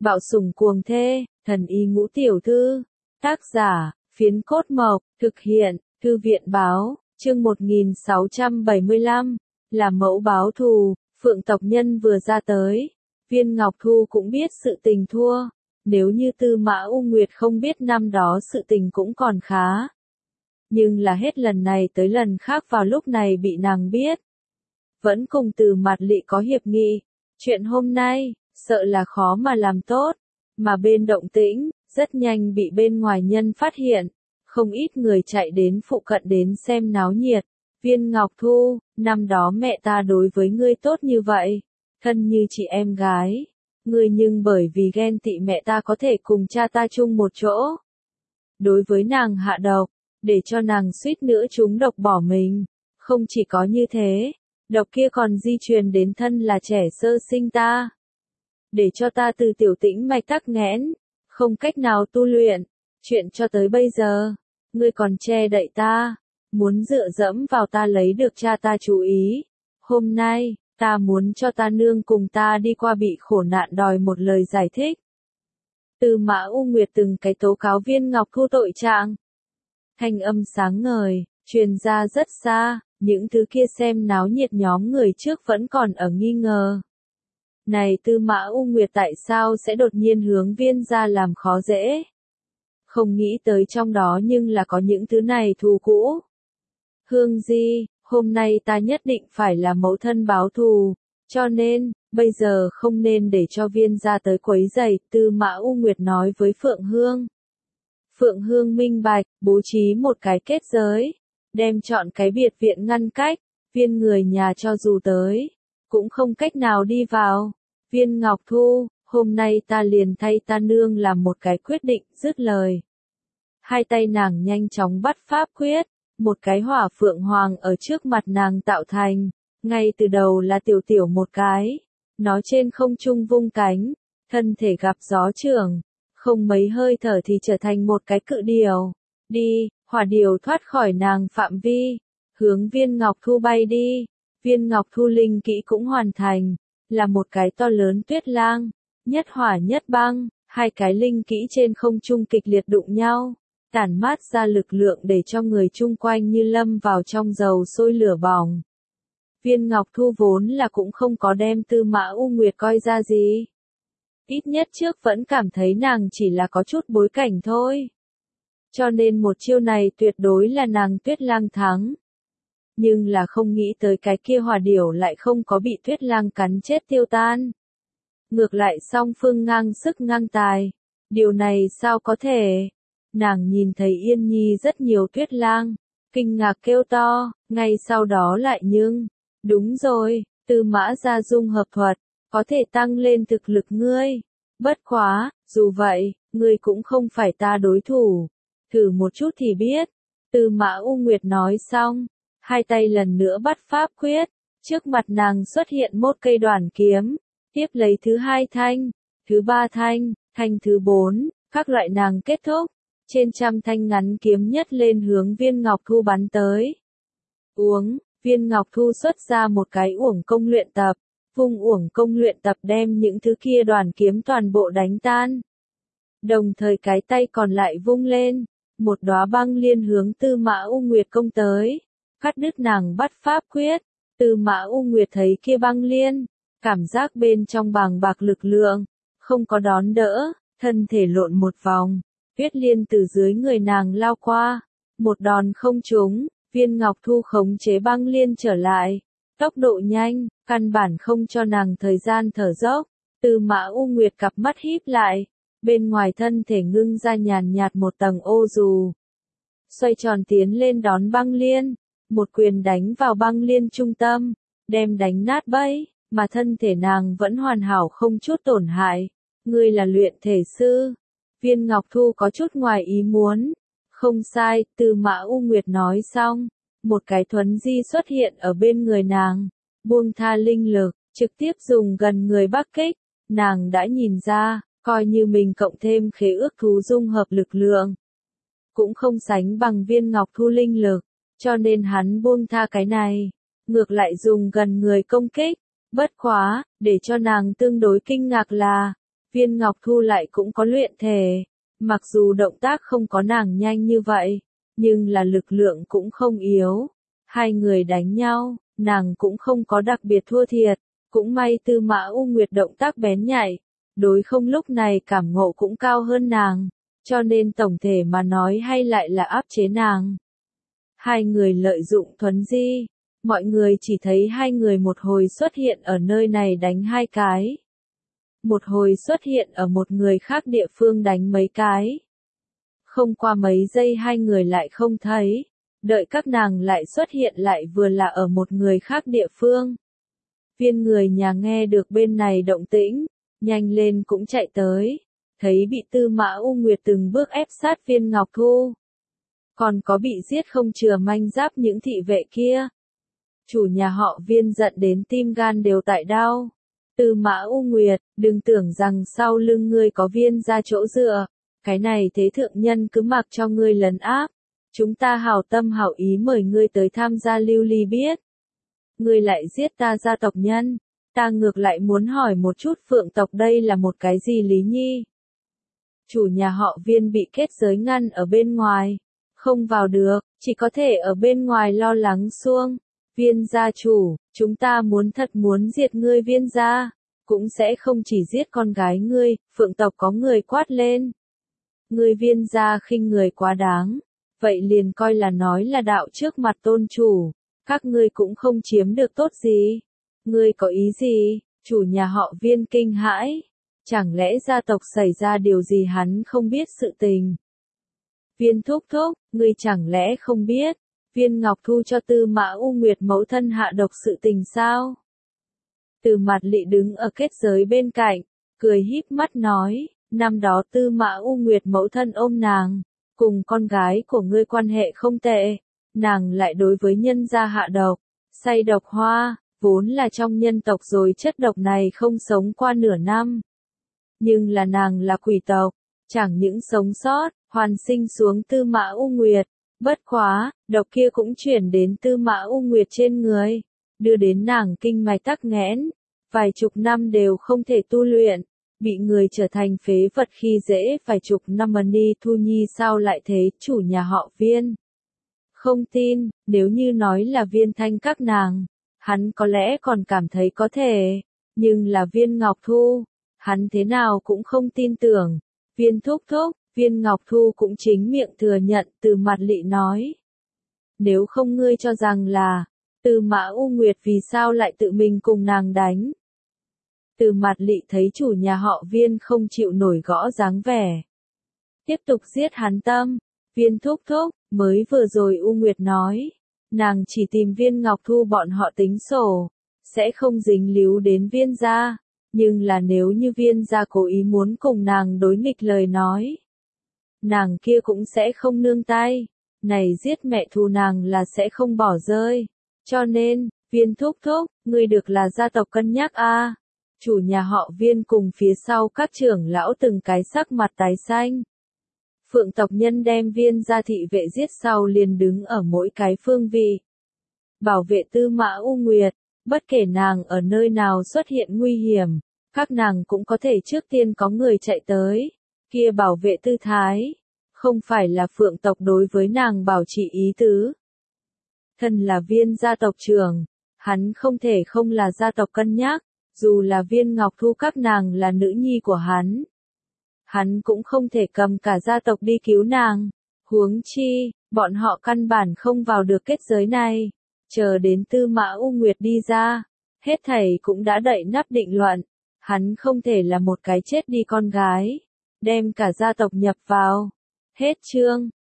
Bạo sủng cuồng thê, thần y ngũ tiểu thư. Tác giả, Phiến Cốt Mộc, thực hiện, Thư viện báo, chương 1675, là mẫu báo thù, Phượng tộc nhân vừa ra tới. Viên Ngọc Thu cũng biết sự tình thua, nếu như Tư Mã U Nguyệt không biết năm đó sự tình cũng còn khá. Nhưng là hết lần này tới lần khác vào lúc này bị nàng biết. Vẫn cùng Từ Mạt Lị có hiệp nghị, chuyện hôm nay, sợ là khó mà làm tốt, mà bên động tĩnh, rất nhanh bị bên ngoài nhân phát hiện, không ít người chạy đến phụ cận đến xem náo nhiệt. Viên Ngọc Thu, năm đó mẹ ta đối với ngươi tốt như vậy, thân như chị em gái, ngươi nhưng bởi vì ghen tị mẹ ta có thể cùng cha ta chung một chỗ. Đối với nàng hạ độc, để cho nàng suýt nữa trúng độc bỏ mình, không chỉ có như thế, độc kia còn di truyền đến thân là trẻ sơ sinh ta. Để cho ta từ tiểu tĩnh mạch tắc nghẽn, không cách nào tu luyện, chuyện cho tới bây giờ, ngươi còn che đậy ta, muốn dựa dẫm vào ta lấy được cha ta chú ý. Hôm nay, ta muốn cho ta nương cùng ta đi qua bị khổ nạn đòi một lời giải thích. Tư Mã U Nguyệt từng cái tố cáo Viên Ngọc Thu tội trạng. Thanh âm sáng ngời, truyền ra rất xa, những thứ kia xem náo nhiệt nhóm người trước vẫn còn ở nghi ngờ. Này Tư Mã U Nguyệt tại sao sẽ đột nhiên hướng Viên gia làm khó dễ? Không nghĩ tới trong đó nhưng là có những thứ này thù cũ. Hương Di, hôm nay ta nhất định phải là mẫu thân báo thù, cho nên, bây giờ không nên để cho Viên gia tới quấy rầy. Tư Mã U Nguyệt nói với Phượng Hương. Phượng Hương minh bạch, bố trí một cái kết giới, đem chọn cái biệt viện ngăn cách, Viên người nhà cho dù tới, cũng không cách nào đi vào. Viên Ngọc Thu, hôm nay ta liền thay ta nương làm một cái quyết định. Dứt lời, hai tay nàng nhanh chóng bắt pháp quyết, một cái hỏa phượng hoàng ở trước mặt nàng tạo thành, ngay từ đầu là tiểu tiểu một cái, nó trên không trung vung cánh, thân thể gặp gió trưởng, không mấy hơi thở thì trở thành một cái cự điểu. Đi, hỏa điểu thoát khỏi nàng phạm vi, hướng Viên Ngọc Thu bay đi. Viên Ngọc Thu linh kỹ cũng hoàn thành, là một cái to lớn tuyết lang, nhất hỏa nhất băng, hai cái linh kỹ trên không trung kịch liệt đụng nhau, tản mát ra lực lượng để cho người chung quanh như lâm vào trong dầu sôi lửa bỏng. Viên Ngọc Thu vốn là cũng không có đem Tư Mã U Nguyệt coi ra gì. Ít nhất trước vẫn cảm thấy nàng chỉ là có chút bối cảnh thôi. Cho nên một chiêu này tuyệt đối là nàng tuyết lang thắng. Nhưng là không nghĩ tới cái kia hỏa điểu lại không có bị tuyết lang cắn chết tiêu tan. Ngược lại song phương ngang sức ngang tài. Điều này sao có thể? Nàng nhìn thấy Yên Nhi rất nhiều tuyết lang, kinh ngạc kêu to, ngay sau đó lại đúng rồi, Tư Mã gia dung hợp thuật, có thể tăng lên thực lực ngươi. Bất quá, dù vậy, ngươi cũng không phải ta đối thủ. Thử một chút thì biết. Tư Mã U Nguyệt nói xong, hai tay lần nữa bắt pháp quyết, trước mặt nàng xuất hiện một cây đoản kiếm, tiếp lấy thứ hai thanh, thứ ba thanh, thanh thứ bốn, các loại nàng kết thúc, trên trăm thanh ngắn kiếm nhất lên hướng Viên Ngọc Thu bắn tới. Viên Ngọc Thu xuất ra một cái uổng công luyện tập, vung uổng công luyện tập đem những thứ kia đoàn kiếm toàn bộ đánh tan. Đồng thời cái tay còn lại vung lên, một đóa băng liên hướng Tư Mã U Nguyệt công tới, cắt đứt nàng bắt pháp quyết. Tư Mã U Nguyệt thấy kia băng liên, cảm giác bên trong bàng bạc lực lượng, không có đón đỡ, thân thể lộn một vòng, tuyết liên từ dưới người nàng lao qua, một đòn không trúng. Viên Ngọc Thu khống chế băng liên trở lại, tốc độ nhanh, căn bản không cho nàng thời gian thở dốc. Tư Mã U Nguyệt cặp mắt híp lại, bên ngoài thân thể ngưng ra nhàn nhạt một tầng ô dù. Xoay tròn tiến lên đón băng liên, một quyền đánh vào băng liên trung tâm, đem đánh nát bấy, mà thân thể nàng vẫn hoàn hảo không chút tổn hại. Ngươi là luyện thể sư. Viên Ngọc Thu có chút ngoài ý muốn. Không sai, Tư Mã U Nguyệt nói xong, một cái thuấn di xuất hiện ở bên người nàng, buông tha linh lực, trực tiếp dùng gần người bắc kích. Nàng đã nhìn ra, coi như mình cộng thêm khế ước thú dung hợp lực lượng, cũng không sánh bằng Viên Ngọc Thu linh lực, cho nên hắn buông tha cái này, ngược lại dùng gần người công kích. Bất quá, để cho nàng tương đối kinh ngạc là, Viên Ngọc Thu lại cũng có luyện thể, mặc dù động tác không có nàng nhanh như vậy, nhưng là lực lượng cũng không yếu. Hai người đánh nhau, nàng cũng không có đặc biệt thua thiệt, cũng may Tư Mã U Nguyệt động tác bén nhạy, đối không lúc này cảm ngộ cũng cao hơn nàng, cho nên tổng thể mà nói hay lại là áp chế nàng. Hai người lợi dụng thuấn di, mọi người chỉ thấy hai người một hồi xuất hiện ở nơi này đánh hai cái. Một hồi xuất hiện ở một người khác địa phương đánh mấy cái. Không qua mấy giây hai người lại không thấy, đợi các nàng lại xuất hiện lại vừa là ở một người khác địa phương. Viên người nhà nghe được bên này động tĩnh, nhanh lên cũng chạy tới, thấy bị Tư Mã U Nguyệt từng bước ép sát Viên Ngọc Thu. Còn có bị giết không chừa manh giáp những thị vệ kia. Chủ nhà họ Viên giận đến tim gan đều tại đau. Tư Mã U Nguyệt, đừng tưởng rằng sau lưng ngươi có Viên ra chỗ dựa, cái này thế thượng nhân cứ mặc cho ngươi lấn áp. Chúng ta hảo tâm hảo ý mời ngươi tới tham gia lưu ly biết. Ngươi lại giết ta gia tộc nhân, ta ngược lại muốn hỏi một chút Phượng tộc đây là một cái gì lý nhi? Chủ nhà họ Viên bị kết giới ngăn ở bên ngoài, không vào được, chỉ có thể ở bên ngoài lo lắng xuông. Viên gia chủ, chúng ta thật muốn diệt ngươi Viên gia, cũng sẽ không chỉ giết con gái ngươi, Phượng tộc có người quát lên. Ngươi Viên gia khinh người quá đáng, vậy liền coi là nói là đạo trước mặt tôn chủ, các ngươi cũng không chiếm được tốt gì. Ngươi có ý gì? Chủ nhà họ Viên kinh hãi, chẳng lẽ gia tộc xảy ra điều gì hắn không biết sự tình? Viên thúc thúc, ngươi chẳng lẽ không biết, Viên Ngọc Thu cho Tư Mã U Nguyệt mẫu thân hạ độc sự tình sao? Từ Mạt Lị đứng ở kết giới bên cạnh, cười híp mắt nói, năm đó Tư Mã U Nguyệt mẫu thân ôm nàng, cùng con gái của ngươi quan hệ không tệ, nàng lại đối với nhân gia hạ độc, say độc hoa, vốn là trong nhân tộc rồi chất độc này không sống qua nửa năm. Nhưng là nàng là quỷ tộc, chẳng những sống sót, hoàn sinh xuống Tư Mã U Nguyệt, bất quá, độc kia cũng chuyển đến Tư Mã U Nguyệt trên người, đưa đến nàng kinh mạch tắc nghẽn, vài chục năm đều không thể tu luyện, bị người trở thành phế vật khi dễ vài chục năm. Ni Thu Nhi sao lại thế? Chủ nhà họ Viên không tin, nếu như nói là Viên Thanh các nàng, hắn có lẽ còn cảm thấy có thể, nhưng là Viên Ngọc Thu, hắn thế nào cũng không tin tưởng. Viên thúc thúc, Viên Ngọc Thu cũng chính miệng thừa nhận. Từ Mạt Lị nói, nếu không ngươi cho rằng là Tư Mã U Nguyệt vì sao lại tự mình cùng nàng đánh? Từ Mạt Lị thấy chủ nhà họ Viên không chịu nổi gõ dáng vẻ, tiếp tục giết hắn tâm. Viên thúc thúc, mới vừa rồi U Nguyệt nói, nàng chỉ tìm Viên Ngọc Thu bọn họ tính sổ, sẽ không dính líu đến Viên gia, nhưng là nếu như Viên gia cố ý muốn cùng nàng đối nghịch lời nói, nàng kia cũng sẽ không nương tay, này giết mẹ thù nàng là sẽ không bỏ rơi. Cho nên, Viên thúc thúc, ngươi được là gia tộc cân nhắc a. Chủ nhà họ Viên cùng phía sau các trưởng lão từng cái sắc mặt tái xanh. Phượng tộc nhân đem Viên gia thị vệ giết sau liền đứng ở mỗi cái phương vị, bảo vệ Tư Mã U Nguyệt, bất kể nàng ở nơi nào xuất hiện nguy hiểm, các nàng cũng có thể trước tiên có người chạy tới, kia bảo vệ tư thái, không phải là Phượng tộc đối với nàng bảo trì ý tứ. Thân là Viên gia tộc trưởng, hắn không thể không là gia tộc cân nhắc, dù là Viên Ngọc Thu các nàng là nữ nhi của hắn cũng không thể cầm cả gia tộc đi cứu nàng, huống chi, bọn họ căn bản không vào được kết giới này, chờ đến Tư Mã U Nguyệt đi ra, hết thảy cũng đã đậy nắp định luận, hắn không thể là một cái chết đi con gái, đem cả gia tộc nhập vào. Hết chương.